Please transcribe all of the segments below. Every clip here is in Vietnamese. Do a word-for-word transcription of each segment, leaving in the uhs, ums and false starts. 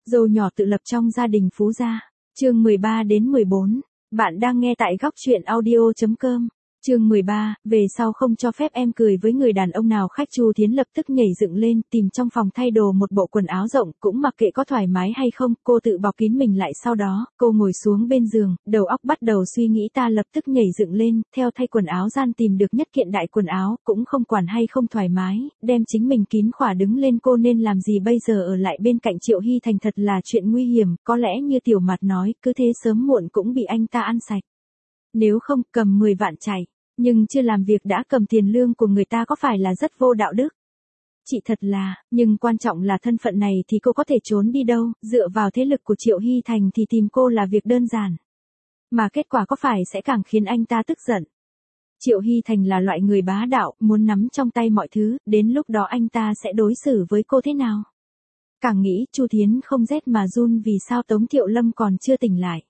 Dâu nhỏ tự lập trong gia đình phú gia. Chương mười ba đến mười bốn. Bạn đang nghe tại góc truyện audio chấm com. Chương mười ba, về sau không cho phép em cười với người đàn ông nào khách. Chu Thiến lập tức nhảy dựng lên, tìm trong phòng thay đồ một bộ quần áo rộng, cũng mặc kệ có thoải mái hay không, cô tự bọc kín mình lại. Sau đó, cô ngồi xuống bên giường, đầu óc bắt đầu suy nghĩ. Ta lập tức nhảy dựng lên, theo thay quần áo gian tìm được nhất kiện đại quần áo, cũng không quản hay không thoải mái, đem chính mình kín khỏa đứng lên. Cô nên làm gì bây giờ? Ở lại bên cạnh Triệu Hy Thành thật là chuyện nguy hiểm, có lẽ như Tiểu Mạt nói, cứ thế sớm muộn cũng bị anh ta ăn sạch. Nếu không, cầm mười vạn chạy. Nhưng chưa làm việc đã cầm tiền lương của người ta có phải là rất vô đạo đức? Chị thật là, nhưng quan trọng là thân phận này thì cô có thể trốn đi đâu, dựa vào thế lực của Triệu Hy Thành thì tìm cô là việc đơn giản. Mà kết quả có phải sẽ càng khiến anh ta tức giận. Triệu Hy Thành là loại người bá đạo, muốn nắm trong tay mọi thứ, đến lúc đó anh ta sẽ đối xử với cô thế nào? Càng nghĩ, Chu Thiến không rét mà run. Vì sao Tống Thiệu Lâm còn chưa tỉnh lại?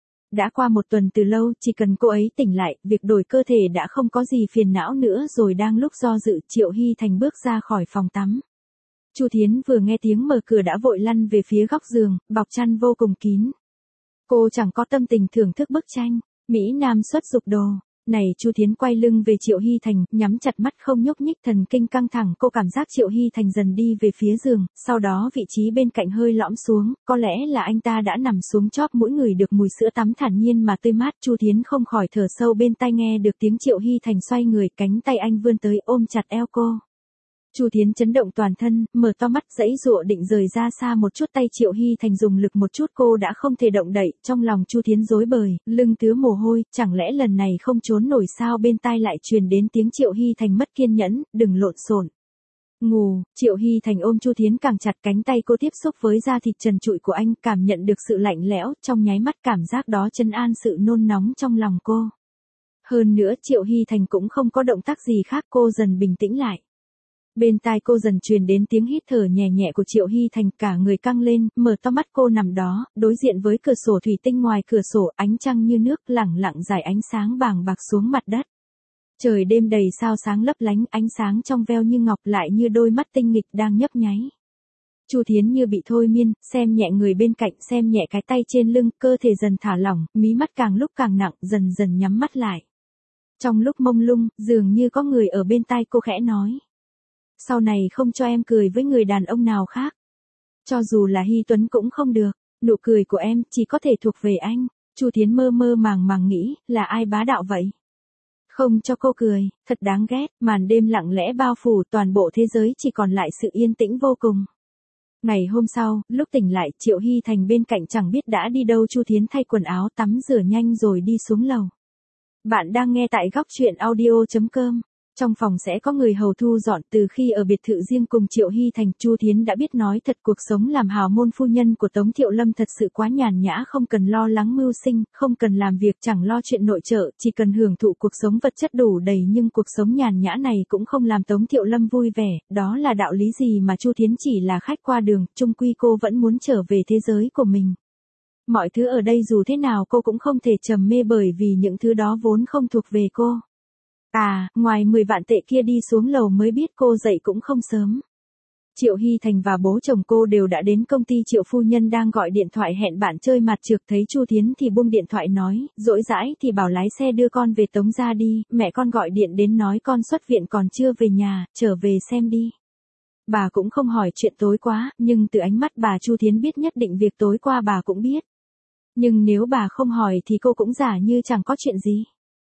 Đã qua một tuần từ lâu, chỉ cần cô ấy tỉnh lại, việc đổi cơ thể đã không có gì phiền não nữa rồi. Đang lúc do dự, Triệu Hy Thành bước ra khỏi phòng tắm. Chu Thiến vừa nghe tiếng mở cửa đã vội lăn về phía góc giường, bọc chăn vô cùng kín. Cô chẳng có tâm tình thưởng thức bức tranh Mỹ Nam xuất dục đồ. Này, Chu Thiến quay lưng về Triệu Hy Thành, nhắm chặt mắt không nhúc nhích, thần kinh căng thẳng. Cô cảm giác Triệu Hy Thành dần đi về phía giường, sau đó vị trí bên cạnh hơi lõm xuống, có lẽ là anh ta đã nằm xuống chóp mũi, người được mùi sữa tắm thản nhiên mà tươi mát. Chu Thiến không khỏi thở sâu, bên tai nghe được tiếng Triệu Hy Thành xoay người, cánh tay anh vươn tới ôm chặt eo cô. Chu Thiến chấn động toàn thân, mở to mắt giãy giụa định rời ra xa một chút. Tay Triệu Hy Thành dùng lực một chút, cô đã không thể động đậy. Trong lòng Chu Thiến rối bời, lưng tứa mồ hôi, chẳng lẽ lần này không trốn nổi sao? Bên tai lại truyền đến tiếng Triệu Hy Thành mất kiên nhẫn, đừng lộn xộn. Ngủ. Triệu Hy Thành ôm Chu Thiến càng chặt, cánh tay cô tiếp xúc với da thịt trần trụi của anh, cảm nhận được sự lạnh lẽo, trong nháy mắt cảm giác đó trấn an sự nôn nóng trong lòng cô. Hơn nữa Triệu Hy Thành cũng không có động tác gì khác, cô dần bình tĩnh lại. Bên tai cô dần truyền đến tiếng hít thở nhẹ nhẹ của Triệu Hy Thành, cả người căng lên, mở to mắt. Cô nằm đó, đối diện với cửa sổ thủy tinh, ngoài cửa sổ ánh trăng như nước lẳng lặng rải ánh sáng bàng bạc xuống mặt đất. Trời đêm đầy sao sáng lấp lánh, ánh sáng trong veo như ngọc, lại như đôi mắt tinh nghịch đang nhấp nháy. Chu Thiến như bị thôi miên, xem nhẹ người bên cạnh, xem nhẹ cái tay trên lưng, cơ thể dần thả lỏng, mí mắt càng lúc càng nặng, dần dần nhắm mắt lại. Trong lúc mông lung, dường như có người ở bên tai cô khẽ nói. Sau này không cho em cười với người đàn ông nào khác. Cho dù là Hy Tuấn cũng không được, nụ cười của em chỉ có thể thuộc về anh. Chu Thiến mơ mơ màng màng nghĩ, là ai bá đạo vậy? Không cho cô cười, thật đáng ghét. Màn đêm lặng lẽ bao phủ toàn bộ thế giới, chỉ còn lại sự yên tĩnh vô cùng. Ngày hôm sau, lúc tỉnh lại, Triệu Hy Thành bên cạnh chẳng biết đã đi đâu. Chu Thiến thay quần áo, tắm rửa nhanh rồi đi xuống lầu. Bạn đang nghe tại góc truyện audio chấm com. Trong phòng sẽ có người hầu thu dọn. Từ khi ở biệt thự riêng cùng Triệu Hy Thành, Chu Thiến đã biết nói thật, cuộc sống làm hào môn phu nhân của Tống Thiệu Lâm thật sự quá nhàn nhã, không cần lo lắng mưu sinh, không cần làm việc, chẳng lo chuyện nội trợ, chỉ cần hưởng thụ cuộc sống vật chất đủ đầy. Nhưng cuộc sống nhàn nhã này cũng không làm Tống Thiệu Lâm vui vẻ, đó là đạo lý gì mà Chu Thiến chỉ là khách qua đường, chung quy cô vẫn muốn trở về thế giới của mình. Mọi thứ ở đây dù thế nào cô cũng không thể trầm mê, bởi vì những thứ đó vốn không thuộc về cô. À, ngoài mười vạn tệ kia đi xuống lầu mới biết cô dậy cũng không sớm. Triệu Hy Thành và bố chồng cô đều đã đến công ty. Triệu phu nhân đang gọi điện thoại hẹn bạn chơi mặt trược, thấy Chu Thiến thì buông điện thoại nói, dỗi dãi thì bảo lái xe đưa con về Tống gia đi, mẹ con gọi điện đến nói con xuất viện còn chưa về nhà, trở về xem đi. Bà cũng không hỏi chuyện tối qua, nhưng từ ánh mắt bà Chu Thiến biết nhất định việc tối qua bà cũng biết. Nhưng nếu bà không hỏi thì cô cũng giả như chẳng có chuyện gì.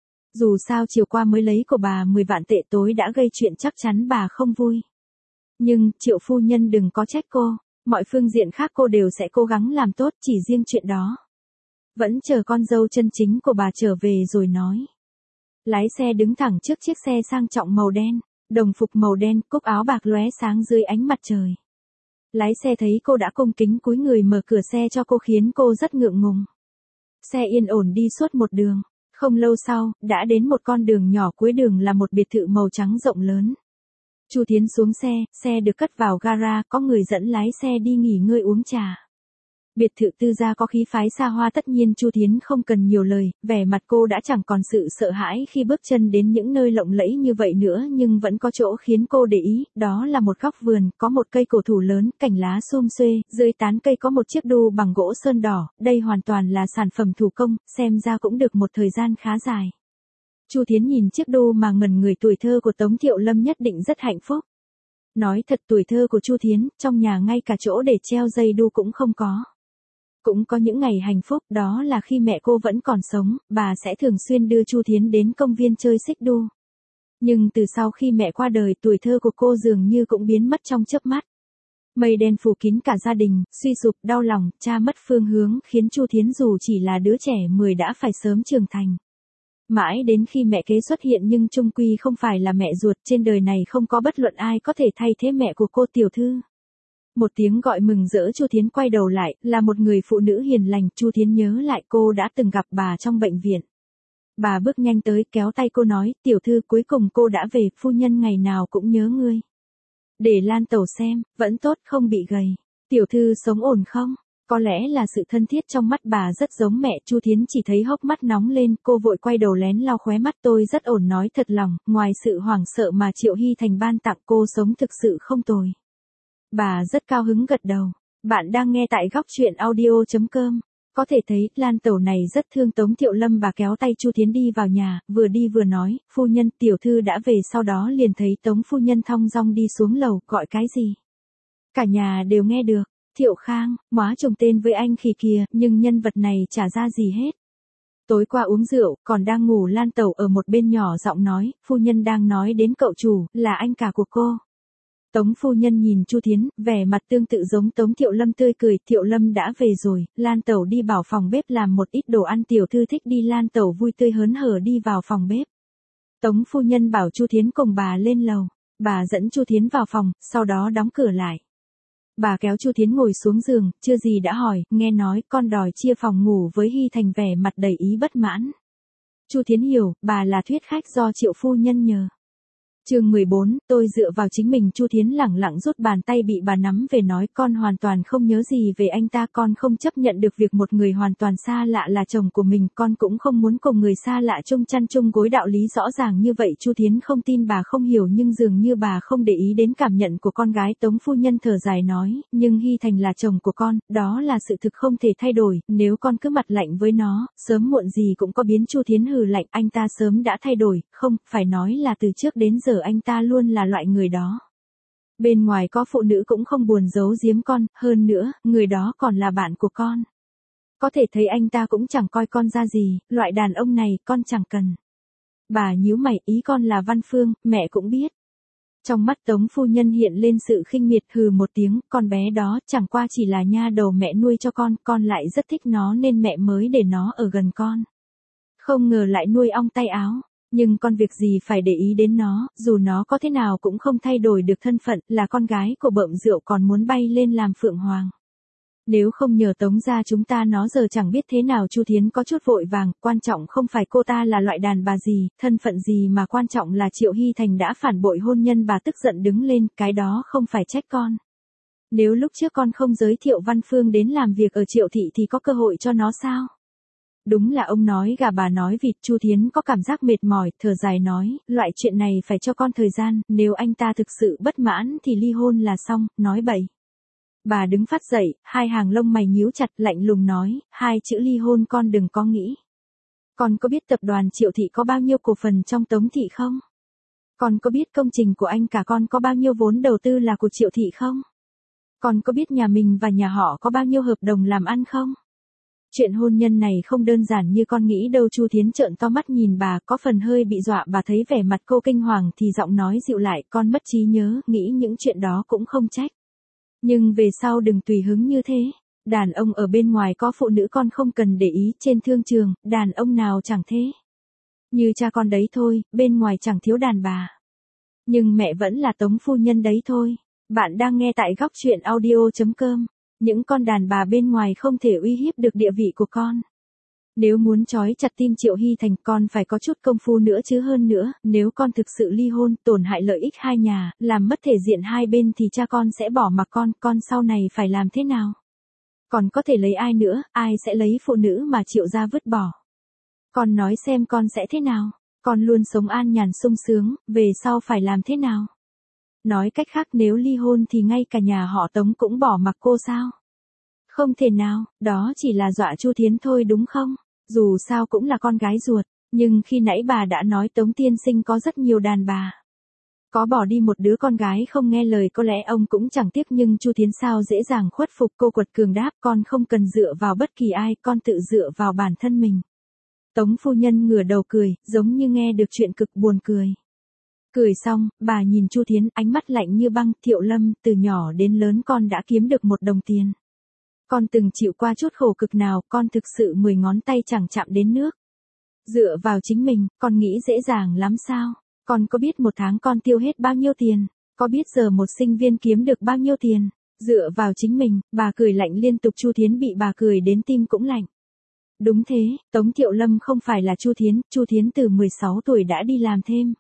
Dù sao chiều qua mới lấy của bà mười vạn tệ, tối đã gây chuyện, chắc chắn bà không vui. Nhưng, Triệu phu nhân đừng có trách cô, mọi phương diện khác cô đều sẽ cố gắng làm tốt, chỉ riêng chuyện đó. Vẫn chờ con dâu chân chính của bà trở về rồi nói. Lái xe đứng thẳng trước chiếc xe sang trọng màu đen, đồng phục màu đen, cúc áo bạc lóe sáng dưới ánh mặt trời. Lái xe thấy cô đã cung kính cúi người mở cửa xe cho cô, khiến cô rất ngượng ngùng. Xe yên ổn đi suốt một đường. Không lâu sau, đã đến một con đường nhỏ, cuối đường là một biệt thự màu trắng rộng lớn. Chu Thiến xuống xe, xe được cất vào gara, có người dẫn lái xe đi nghỉ ngơi uống trà. Biệt thự tư gia có khí phái xa hoa, tất nhiên Chu Thiến không cần nhiều lời, vẻ mặt cô đã chẳng còn sự sợ hãi khi bước chân đến những nơi lộng lẫy như vậy nữa, nhưng vẫn có chỗ khiến cô để ý, đó là một góc vườn, có một cây cổ thụ lớn, cành lá xum xuê, dưới tán cây có một chiếc đu bằng gỗ sơn đỏ, đây hoàn toàn là sản phẩm thủ công, xem ra cũng được một thời gian khá dài. Chu Thiến nhìn chiếc đu mà ngẩn người, tuổi thơ của Tống Thiệu Lâm nhất định rất hạnh phúc. Nói thật, tuổi thơ của Chu Thiến, trong nhà ngay cả chỗ để treo dây đu cũng không có. Cũng có những ngày hạnh phúc, đó là khi mẹ cô vẫn còn sống, bà sẽ thường xuyên đưa Chu Thiến đến công viên chơi xích đu. Nhưng từ sau khi mẹ qua đời, tuổi thơ của cô dường như cũng biến mất trong chớp mắt. Mây đen phủ kín cả gia đình, suy sụp, đau lòng, cha mất phương hướng, khiến Chu Thiến dù chỉ là đứa trẻ mười đã phải sớm trưởng thành. Mãi đến khi mẹ kế xuất hiện nhưng chung quy không phải là mẹ ruột, trên đời này không có bất luận ai có thể thay thế mẹ của cô. Tiểu thư. Một tiếng gọi mừng rỡ, Chu Thiến quay đầu lại, là một người phụ nữ hiền lành. Chu Thiến nhớ lại cô đã từng gặp bà trong bệnh viện. Bà bước nhanh tới, kéo tay cô nói, tiểu thư, cuối cùng cô đã về, phu nhân ngày nào cũng nhớ ngươi. Để Lan tẩu xem, vẫn tốt, không bị gầy. Tiểu thư sống ổn không? Có lẽ là sự thân thiết trong mắt bà rất giống mẹ. Chu Thiến chỉ thấy hốc mắt nóng lên, cô vội quay đầu lén lau khóe mắt. Tôi rất ổn, nói thật lòng, ngoài sự hoảng sợ mà Triệu Hy Thành ban tặng, cô sống thực sự không tồi. Bà rất cao hứng gật đầu. Bạn đang nghe tại góc truyện audio chấm com. Có thể thấy, Lan tẩu này rất thương Tống Thiệu Lâm. Bà kéo tay Chu Thiến đi vào nhà, vừa đi vừa nói, phu nhân, tiểu thư đã về. Sau đó liền thấy Tống phu nhân thong dong đi xuống lầu, gọi cái gì? Cả nhà đều nghe được. Thiệu Khang, móa trùng tên với anh khỉ kìa, nhưng nhân vật này chả ra gì hết. Tối qua uống rượu, còn đang ngủ. Lan tẩu ở một bên nhỏ giọng nói, phu nhân đang nói đến cậu chủ, là anh cả của cô. Tống phu nhân nhìn Chu Thiến, vẻ mặt tương tự giống Tống Thiệu Lâm, tươi cười. Thiệu Lâm đã về rồi, Lan tẩu đi bảo phòng bếp làm một ít đồ ăn, tiểu thư thích đi. Lan tẩu vui tươi hớn hở đi vào phòng bếp. Tống phu nhân bảo Chu Thiến cùng bà lên lầu. Bà dẫn Chu Thiến vào phòng, sau đó đóng cửa lại. Bà kéo Chu Thiến ngồi xuống giường, chưa gì đã hỏi, nghe nói con đòi chia phòng ngủ với Hy Thành, vẻ mặt đầy ý bất mãn. Chu Thiến hiểu, bà là thuyết khách do Triệu phu nhân nhờ. Chương mười bốn, tôi dựa vào chính mình. Chu Thiến lẳng lặng rút bàn tay bị bà nắm về, nói, con hoàn toàn không nhớ gì về anh ta, con không chấp nhận được việc một người hoàn toàn xa lạ là chồng của mình, con cũng không muốn cùng người xa lạ chung chăn chung gối. Đạo lý rõ ràng như vậy Chu Thiến không tin bà không hiểu, nhưng dường như bà không để ý đến cảm nhận của con gái. Tống phu nhân thở dài nói, nhưng Hy Thành là chồng của con, đó là sự thực không thể thay đổi, nếu con cứ mặt lạnh với nó, sớm muộn gì cũng có biến. Chu Thiến hừ lạnh, anh ta sớm đã thay đổi, không, phải nói là từ trước đến giờ anh ta luôn là loại người đó. Bên ngoài có phụ nữ cũng không buồn giấu giếm con, hơn nữa, người đó còn là bạn của con. Có thể thấy anh ta cũng chẳng coi con ra gì, loại đàn ông này con chẳng cần. Bà nhíu mày, ý con là Văn Phương, mẹ cũng biết. Trong mắt Tống phu nhân hiện lên sự khinh miệt, hừ một tiếng, con bé đó chẳng qua chỉ là nha đầu mẹ nuôi cho con, con lại rất thích nó nên mẹ mới để nó ở gần con. Không ngờ lại nuôi ong tay áo. Nhưng con việc gì phải để ý đến nó, dù nó có thế nào cũng không thay đổi được thân phận, là con gái của bợm rượu còn muốn bay lên làm phượng hoàng. Nếu không nhờ Tống gia chúng ta nó giờ chẳng biết thế nào. Chu Thiến có chút vội vàng, quan trọng không phải cô ta là loại đàn bà gì, thân phận gì, mà quan trọng là Triệu Hy Thành đã phản bội hôn nhân. Bà tức giận đứng lên, cái đó không phải trách con. Nếu lúc trước con không giới thiệu Văn Phương đến làm việc ở Triệu thị thì có cơ hội cho nó sao? Đúng là ông nói gà bà nói vịt. Chu Thiến có cảm giác mệt mỏi, thở dài nói, loại chuyện này phải cho con thời gian, nếu anh ta thực sự bất mãn thì ly hôn là xong, nói bậy. Bà đứng phát dậy, hai hàng lông mày nhíu chặt, lạnh lùng nói, hai chữ ly hôn con đừng có nghĩ. Con có biết tập đoàn Triệu thị có bao nhiêu cổ phần trong Tống thị không? Con có biết công trình của anh cả con có bao nhiêu vốn đầu tư là của Triệu thị không? Con có biết nhà mình và nhà họ có bao nhiêu hợp đồng làm ăn không? Chuyện hôn nhân này không đơn giản như con nghĩ đâu. Chu Thiến trợn to mắt nhìn bà, có phần hơi bị dọa. Bà thấy vẻ mặt cô kinh hoàng thì giọng nói dịu lại, con mất trí nhớ, nghĩ những chuyện đó cũng không trách. Nhưng về sau đừng tùy hứng như thế. Đàn ông ở bên ngoài có phụ nữ con không cần để ý, trên thương trường, đàn ông nào chẳng thế. Như cha con đấy thôi, bên ngoài chẳng thiếu đàn bà. Nhưng mẹ vẫn là Tống phu nhân đấy thôi. Bạn đang nghe tại góc truyện audio chấm com. Những con đàn bà bên ngoài không thể uy hiếp được địa vị của con. Nếu muốn trói chặt tim Triệu Hy Thành, con phải có chút công phu nữa chứ. Hơn nữa, nếu con thực sự ly hôn, tổn hại lợi ích hai nhà, làm mất thể diện hai bên thì cha con sẽ bỏ mặc con, con sau này phải làm thế nào? Còn có thể lấy ai nữa, ai sẽ lấy phụ nữ mà Triệu gia vứt bỏ. Con nói xem con sẽ thế nào, con luôn sống an nhàn sung sướng, về sau phải làm thế nào? Nói cách khác nếu ly hôn thì ngay cả nhà họ Tống cũng bỏ mặc cô sao? Không thể nào, đó chỉ là dọa Chu Thiến thôi đúng không? Dù sao cũng là con gái ruột, nhưng khi nãy bà đã nói Tống tiên sinh có rất nhiều đàn bà. Có bỏ đi một đứa con gái không nghe lời có lẽ ông cũng chẳng tiếc nhưng Chu Thiến sao dễ dàng khuất phục. Cô quật cường đáp con không cần dựa vào bất kỳ ai, con tự dựa vào bản thân mình. Tống phu nhân ngửa đầu cười, giống như nghe được chuyện cực buồn cười. Cười xong, bà nhìn Chu Thiến, ánh mắt lạnh như băng. Thiệu Lâm, từ nhỏ đến lớn con đã kiếm được một đồng tiền. Con từng chịu qua chút khổ cực nào, con thực sự mười ngón tay chẳng chạm đến nước. Dựa vào chính mình, con nghĩ dễ dàng lắm sao? Con có biết một tháng con tiêu hết bao nhiêu tiền? Có biết giờ một sinh viên kiếm được bao nhiêu tiền? Dựa vào chính mình, bà cười lạnh liên tục. Chu Thiến bị bà cười đến tim cũng lạnh. Đúng thế, Tống Thiệu Lâm không phải là Chu Thiến, Chu Thiến từ mười sáu tuổi đã đi làm thêm.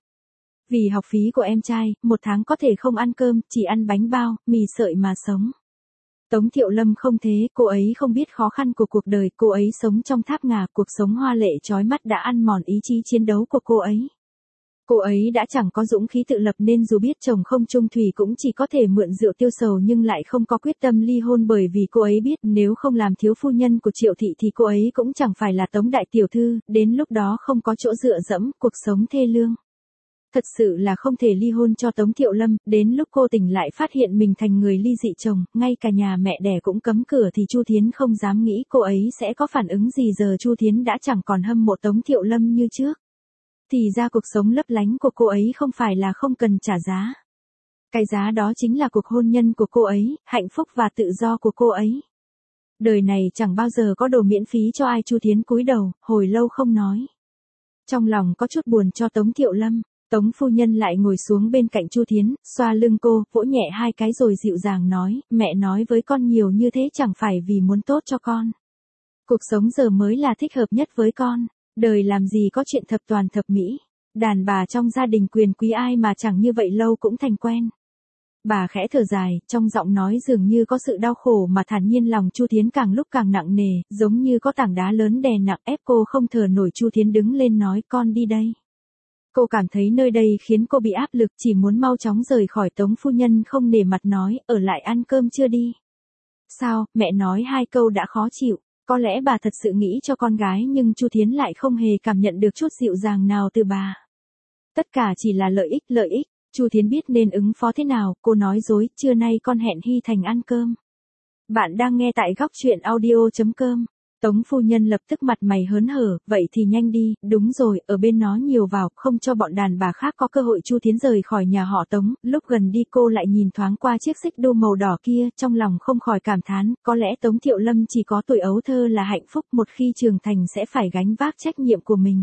Vì học phí của em trai, một tháng có thể không ăn cơm, chỉ ăn bánh bao, mì sợi mà sống. Tống Thiệu Lâm không thế, cô ấy không biết khó khăn của cuộc đời, cô ấy sống trong tháp ngà, cuộc sống hoa lệ chói mắt đã ăn mòn ý chí chiến đấu của cô ấy. Cô ấy đã chẳng có dũng khí tự lập nên dù biết chồng không chung thủy cũng chỉ có thể mượn rượu tiêu sầu nhưng lại không có quyết tâm ly hôn bởi vì cô ấy biết nếu không làm thiếu phu nhân của Triệu thị thì cô ấy cũng chẳng phải là Tống đại tiểu thư, đến lúc đó không có chỗ dựa dẫm, cuộc sống thê lương. Thật sự là không thể ly hôn cho Tống Thiệu Lâm, đến lúc cô tỉnh lại phát hiện mình thành người ly dị chồng, ngay cả nhà mẹ đẻ cũng cấm cửa thì Chu Thiến không dám nghĩ cô ấy sẽ có phản ứng gì. Giờ Chu Thiến đã chẳng còn hâm mộ Tống Thiệu Lâm như trước. Thì ra cuộc sống lấp lánh của cô ấy không phải là không cần trả giá. Cái giá đó chính là cuộc hôn nhân của cô ấy, hạnh phúc và tự do của cô ấy. Đời này chẳng bao giờ có đồ miễn phí cho ai. Chu Thiến cúi đầu, hồi lâu không nói. Trong lòng có chút buồn cho Tống Thiệu Lâm. Tống phu nhân lại ngồi xuống bên cạnh Chu Thiến, xoa lưng cô, vỗ nhẹ hai cái rồi dịu dàng nói, mẹ nói với con nhiều như thế chẳng phải vì muốn tốt cho con. Cuộc sống giờ mới là thích hợp nhất với con, đời làm gì có chuyện thập toàn thập mỹ, đàn bà trong gia đình quyền quý ai mà chẳng như vậy lâu cũng thành quen. Bà khẽ thở dài, trong giọng nói dường như có sự đau khổ mà thản nhiên. Lòng Chu Thiến càng lúc càng nặng nề, giống như có tảng đá lớn đè nặng ép cô không thở nổi. Chu Thiến đứng lên nói con đi đây. Cô cảm thấy nơi đây khiến cô bị áp lực, chỉ muốn mau chóng rời khỏi. Tống phu nhân không nể mặt nói, ở lại ăn cơm chưa đi. Sao, mẹ nói hai câu đã khó chịu, có lẽ bà thật sự nghĩ cho con gái nhưng Chu Thiến lại không hề cảm nhận được chút dịu dàng nào từ bà. Tất cả chỉ là lợi ích, lợi ích. Chu Thiến biết nên ứng phó thế nào, cô nói dối, trưa nay con hẹn Hy Thành ăn cơm. Bạn đang nghe tại góc truyện audio chấm com. Tống phu nhân lập tức mặt mày hớn hở, vậy thì nhanh đi, đúng rồi, ở bên nó nhiều vào, không cho bọn đàn bà khác có cơ hội. Chu Thiến rời khỏi nhà họ Tống, lúc gần đi cô lại nhìn thoáng qua chiếc xích đu màu đỏ kia, trong lòng không khỏi cảm thán, có lẽ Tống Thiệu Lâm chỉ có tuổi ấu thơ là hạnh phúc, một khi trưởng thành sẽ phải gánh vác trách nhiệm của mình.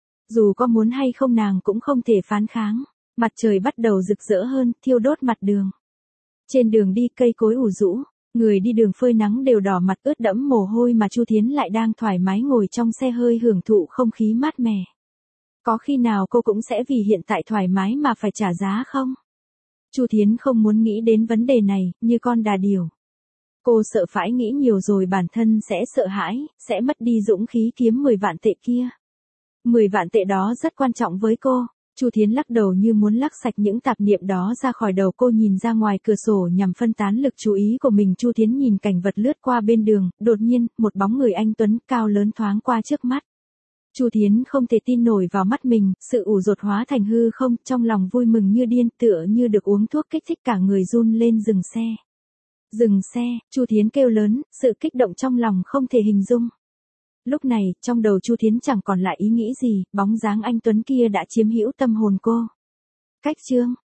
Dù có muốn hay không nàng cũng không thể phán kháng. Mặt trời bắt đầu rực rỡ hơn, thiêu đốt mặt đường. Trên đường đi cây cối ủ rũ. Người đi đường phơi nắng đều đỏ mặt ướt đẫm mồ hôi mà Chu Thiến lại đang thoải mái ngồi trong xe hơi hưởng thụ không khí mát mẻ. Có khi nào cô cũng sẽ vì hiện tại thoải mái mà phải trả giá không? Chu Thiến không muốn nghĩ đến vấn đề này, như con đà điểu. Cô sợ phải nghĩ nhiều rồi bản thân sẽ sợ hãi, sẽ mất đi dũng khí kiếm mười vạn tệ kia. mười vạn tệ đó rất quan trọng với cô. Chu Thiến lắc đầu như muốn lắc sạch những tạp niệm đó ra khỏi đầu. Cô nhìn ra ngoài cửa sổ nhằm phân tán lực chú ý của mình. Chu Thiến nhìn cảnh vật lướt qua bên đường, đột nhiên, một bóng người anh tuấn cao lớn thoáng qua trước mắt. Chu Thiến không thể tin nổi vào mắt mình, sự ủ dột hóa thành hư không, trong lòng vui mừng như điên, tựa như được uống thuốc kích thích cả người run lên. Dừng xe. Dừng xe, Chu Thiến kêu lớn, sự kích động trong lòng không thể hình dung. Lúc này, trong đầu Chu Thiến chẳng còn lại ý nghĩ gì, bóng dáng anh tuấn kia đã chiếm hữu tâm hồn cô. Cách chương